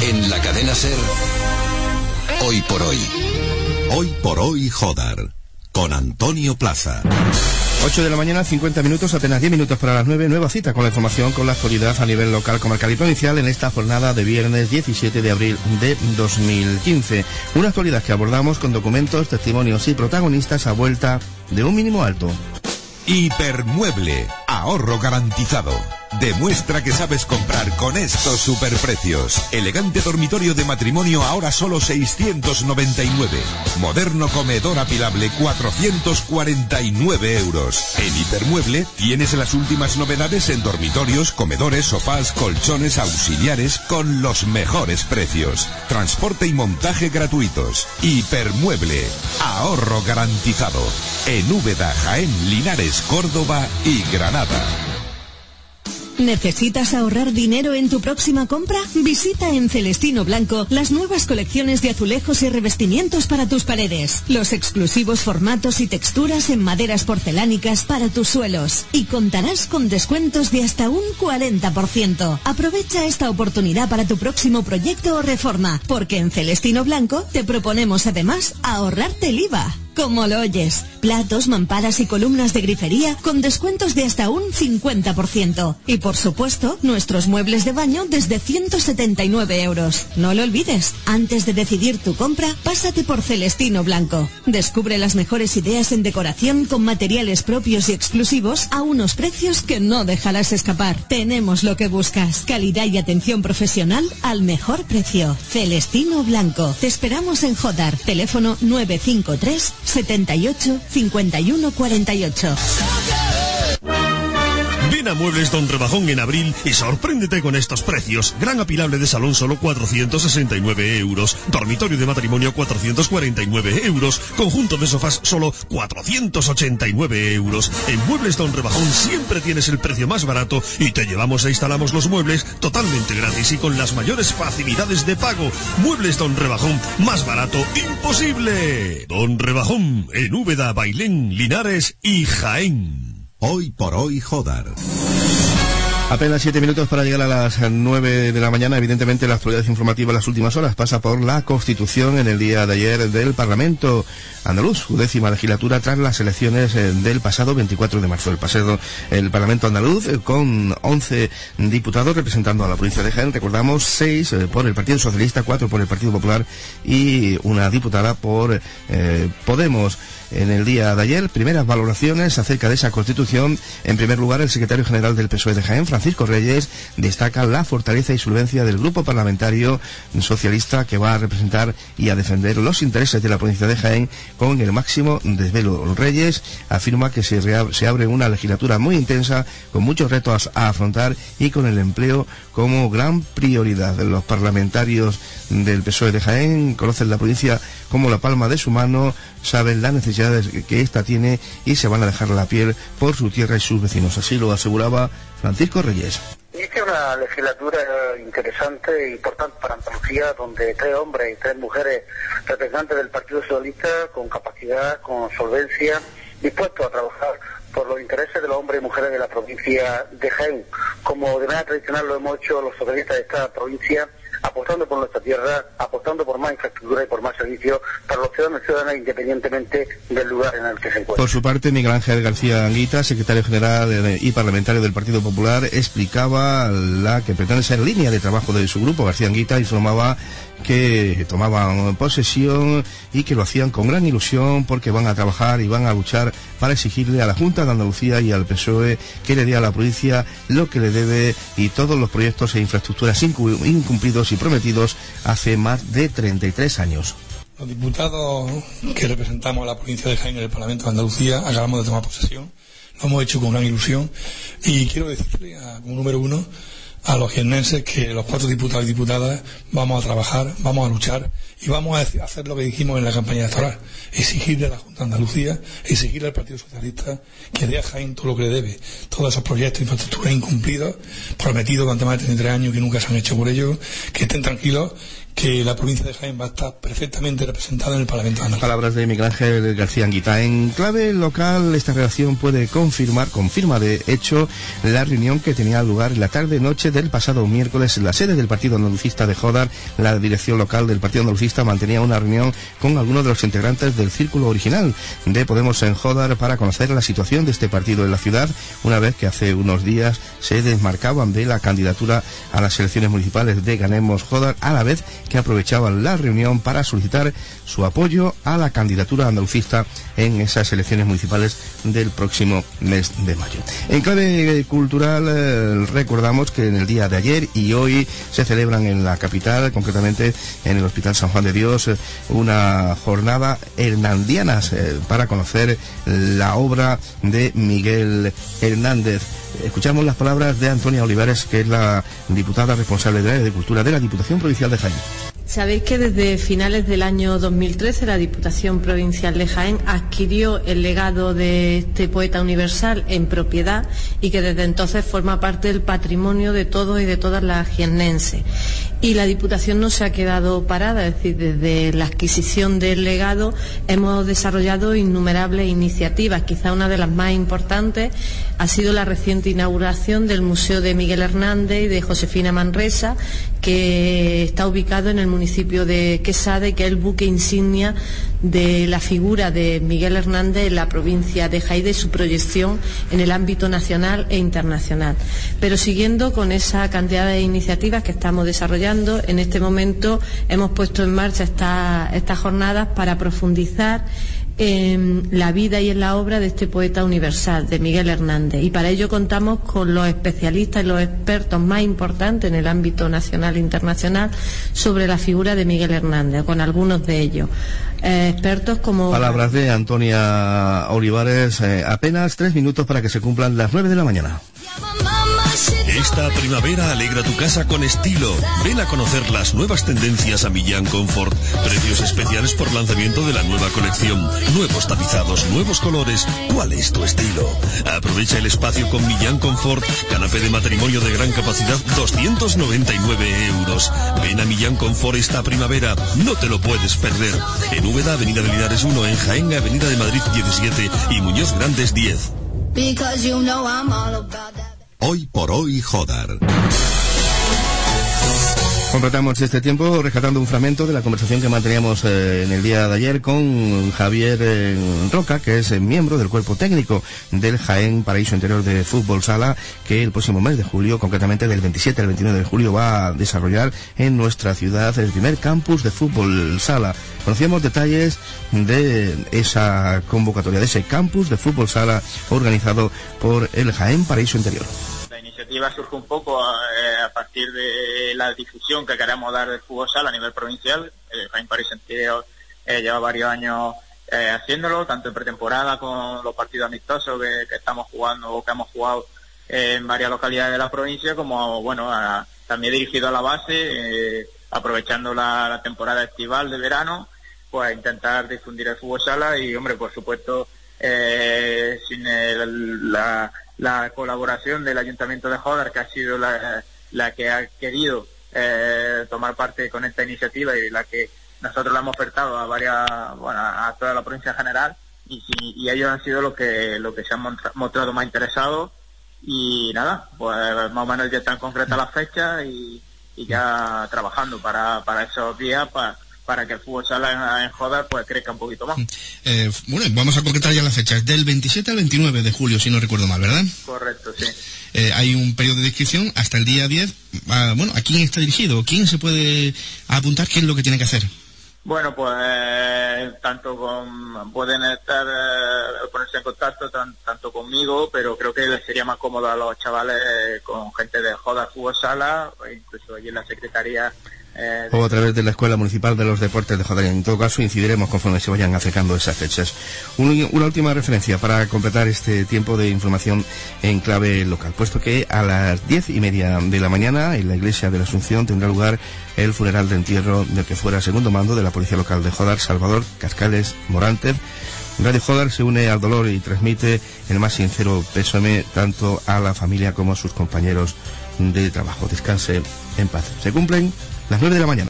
En la cadena SER, Hoy por Hoy. Hoy por Hoy, Jodar, con Antonio Plaza. 8 de la mañana, 50 minutos, apenas 10 minutos para las 9, nueva cita con la información, con la actualidad a nivel local, comarcal y provincial en esta jornada de viernes 17 de abril de 2015. Una actualidad que abordamos con documentos, testimonios y protagonistas a vuelta de un mínimo alto. Hipermueble, ahorro garantizado. Demuestra que sabes comprar con estos superprecios. Elegante dormitorio de matrimonio ahora solo 699. Moderno comedor apilable 449 euros. En Hipermueble tienes las últimas novedades en dormitorios, comedores, sofás, colchones, auxiliares con los mejores precios. Transporte y montaje gratuitos. Hipermueble, ahorro garantizado. En Úbeda, Jaén, Linares, Córdoba y Granada. ¿Necesitas ahorrar dinero en tu próxima compra? Visita en Celestino Blanco las nuevas colecciones de azulejos y revestimientos para tus paredes, los exclusivos formatos y texturas en maderas porcelánicas para tus suelos, y contarás con descuentos de hasta un 40%. Aprovecha esta oportunidad para tu próximo proyecto o reforma, porque en Celestino Blanco te proponemos además ahorrarte el IVA. Como lo oyes, platos, mamparas y columnas de grifería con descuentos de hasta un 50%. Y por supuesto, nuestros muebles de baño desde 179 euros. No lo olvides, antes de decidir tu compra, pásate por Celestino Blanco. Descubre las mejores ideas en decoración con materiales propios y exclusivos a unos precios que no dejarás escapar. Tenemos lo que buscas, calidad y atención profesional al mejor precio. Celestino Blanco. Te esperamos en Jodar, teléfono 953 78 51 48. Ven a Muebles Don Rebajón en abril y sorpréndete con estos precios. Gran apilable de salón solo 469 euros. Dormitorio de matrimonio 449 euros. Conjunto de sofás solo 489 euros. En Muebles Don Rebajón siempre tienes el precio más barato y te llevamos e instalamos los muebles totalmente gratis y con las mayores facilidades de pago. Muebles Don Rebajón, más barato imposible. Don Rebajón, en Úbeda, Bailén, Linares y Jaén. Hoy por Hoy, Jodar. Apenas 7 minutos para llegar a las 9 de la mañana. Evidentemente la actualidad informativa en las últimas horas pasa por la Constitución en el día de ayer del Parlamento andaluz, su 10ª legislatura tras las elecciones del pasado 24 de marzo. El Parlamento andaluz con 11 diputados representando a la provincia de Jaén, recordamos 6 por el Partido Socialista, 4 por el Partido Popular y una diputada por Podemos. En el día de ayer, primeras valoraciones acerca de esa Constitución. En primer lugar, el secretario general del PSOE de Jaén, Francisco Reyes, destaca la fortaleza y solvencia del grupo parlamentario socialista que va a representar y a defender los intereses de la provincia de Jaén con el máximo desvelo. Reyes afirma que se abre una legislatura muy intensa, con muchos retos a afrontar y con el empleo como gran prioridad. Los parlamentarios del PSOE de Jaén conocen la provincia como la palma de su mano, saben las necesidades que ésta tiene y se van a dejar la piel por su tierra y sus vecinos. Así lo aseguraba Francisco Reyes. Esta es una legislatura interesante e importante para Andalucía, donde 3 hombres y 3 mujeres representantes del Partido Socialista, con capacidad, con solvencia, dispuestos a trabajar por los intereses de los hombres y mujeres de la provincia de Jaén. Como de manera tradicional lo hemos hecho los socialistas de esta provincia, apostando por nuestra tierra, apostando por más infraestructura y por más servicios para los ciudadanos y ciudadanas, independientemente del lugar en el que se encuentren. Por su parte, Miguel Ángel García Anguita, secretario general y parlamentario del Partido Popular, explicaba la que pretende ser línea de trabajo de su grupo. García Anguita informaba que tomaban posesión y que lo hacían con gran ilusión porque van a trabajar y van a luchar para exigirle a la Junta de Andalucía y al PSOE que le dé a la provincia lo que le debe y todos los proyectos e infraestructuras incumplidos y prometidos hace más de 33 años. Los diputados que representamos a la provincia de Jaén en el Parlamento de Andalucía acabamos de tomar posesión, lo hemos hecho con gran ilusión y quiero decirle como número 1 a los jiennenses que los 4 diputados y diputadas vamos a trabajar, vamos a luchar y vamos a hacer lo que dijimos en la campaña electoral, exigirle a la Junta de Andalucía, exigirle al Partido Socialista que dé a Jaén todo lo que le debe, todos esos proyectos de infraestructura incumplidos, prometidos durante más de 33 años que nunca se han hecho por ellos, que estén tranquilos, que que la provincia de Jaén va a estar perfectamente representada en el Parlamento andaluz. Palabras de Miguel Ángel García Anguita. En clave local, esta redacción puede confirma de hecho la reunión que tenía lugar en la tarde-noche del pasado miércoles en la sede del Partido Andalucista de Jódar. La dirección local del Partido Andalucista mantenía una reunión con algunos de los integrantes del círculo original de Podemos en Jódar para conocer la situación de este partido en la ciudad, una vez que hace unos días se desmarcaban de la candidatura a las elecciones municipales de Ganemos Jódar, a la vez que aprovechaban la reunión para solicitar su apoyo a la candidatura andalucista en esas elecciones municipales del próximo mes de mayo. En clave cultural, recordamos que en el día de ayer y hoy se celebran en la capital, concretamente en el Hospital San Juan de Dios, una jornada hernandianas para conocer la obra de Miguel Hernández. Escuchamos las palabras de Antonia Olivares, que es la diputada responsable del área de cultura de la Diputación Provincial de Jaén. Sabéis que desde finales del año 2013 la Diputación Provincial de Jaén adquirió el legado de este poeta universal en propiedad y que desde entonces forma parte del patrimonio de todos y de todas las jiennenses. Y la Diputación no se ha quedado parada, es decir, desde la adquisición del legado hemos desarrollado innumerables iniciativas. Quizá una de las más importantes ha sido la reciente inauguración del Museo de Miguel Hernández y de Josefina Manresa, que está ubicado en el municipio de Quesada y que es el buque insignia de la figura de Miguel Hernández en la provincia de Jaén, de su proyección en el ámbito nacional e internacional. Pero siguiendo con esa cantidad de iniciativas que estamos desarrollando, en este momento hemos puesto en marcha estas jornadas para profundizar en la vida y en la obra de este poeta universal, de Miguel Hernández, y para ello contamos con los especialistas y los expertos más importantes en el ámbito nacional e internacional sobre la figura de Miguel Hernández, con algunos de ellos. Expertos como... Palabras de Antonia Olivares. Apenas 3 minutos para que se cumplan las 9 de la mañana. Esta primavera alegra tu casa con estilo. Ven a conocer las nuevas tendencias a Millán Confort. Precios especiales por lanzamiento de la nueva colección. Nuevos tapizados, nuevos colores. ¿Cuál es tu estilo? Aprovecha el espacio con Millán Confort. Canapé de matrimonio de gran capacidad, 299 euros. Ven a Millán Confort esta primavera. No te lo puedes perder. En Úbeda, Avenida de Linares 1, en Jaén, Avenida de Madrid 17 y Muñoz Grandes 10. Hoy por hoy, Jódar. Completamos este tiempo rescatando un fragmento de la conversación que manteníamos en el día de ayer con Javier Roca, que es miembro del cuerpo técnico del Jaén Paraíso Interior de Fútbol Sala, que el próximo mes de julio, concretamente del 27 al 29 de julio, va a desarrollar en nuestra ciudad el primer campus de Fútbol Sala. Conocíamos detalles de esa convocatoria, de ese campus de Fútbol Sala organizado por el Jaén Paraíso Interior. La iniciativa surge un poco a partir de la difusión que queremos dar del fútbol sala a nivel provincial. El Jaén Paraíso Interior lleva varios años haciéndolo, tanto en pretemporada con los partidos amistosos que estamos jugando o que hemos jugado en varias localidades de la provincia, como bueno, también dirigido a la base, aprovechando la temporada estival de verano, pues intentar difundir el fútbol sala y, hombre, por supuesto, sin la colaboración del Ayuntamiento de Jódar, que ha sido la que ha querido tomar parte con esta iniciativa y la que nosotros le hemos ofertado a toda la provincia en general, y ellos han sido los que se han mostrado más interesados, y nada, pues más o menos ya están concretas las fechas y ya trabajando para esos días, para que el fútbol sala en Jódar pues crezca un poquito más. Bueno, vamos a concretar ya las fechas. Del 27 al 29 de julio, si no recuerdo mal, ¿verdad? Correcto, sí. Hay un periodo de inscripción hasta el día 10. Bueno, ¿a quién está dirigido? ¿Quién se puede apuntar? ¿Qué es lo que tiene que hacer? Bueno, pues pueden ponerse en contacto tanto conmigo, pero creo que les sería más cómodo a los chavales con gente de Jódar Fútbol Sala, incluso allí en la secretaría. O a través de la Escuela Municipal de los Deportes de Jódar. En todo caso, incidiremos conforme se vayan acercando esas fechas. Una última referencia para completar este tiempo de información en clave local, puesto que a las 10:30 de la mañana en la iglesia de la Asunción tendrá lugar el funeral de entierro del que fuera segundo mando de la Policía Local de Jódar, Salvador Cascales Morantez. Radio Jódar se une al dolor y transmite el más sincero pésame tanto a la familia como a sus compañeros de trabajo. Descanse en paz. Se cumplen las 9 de la mañana.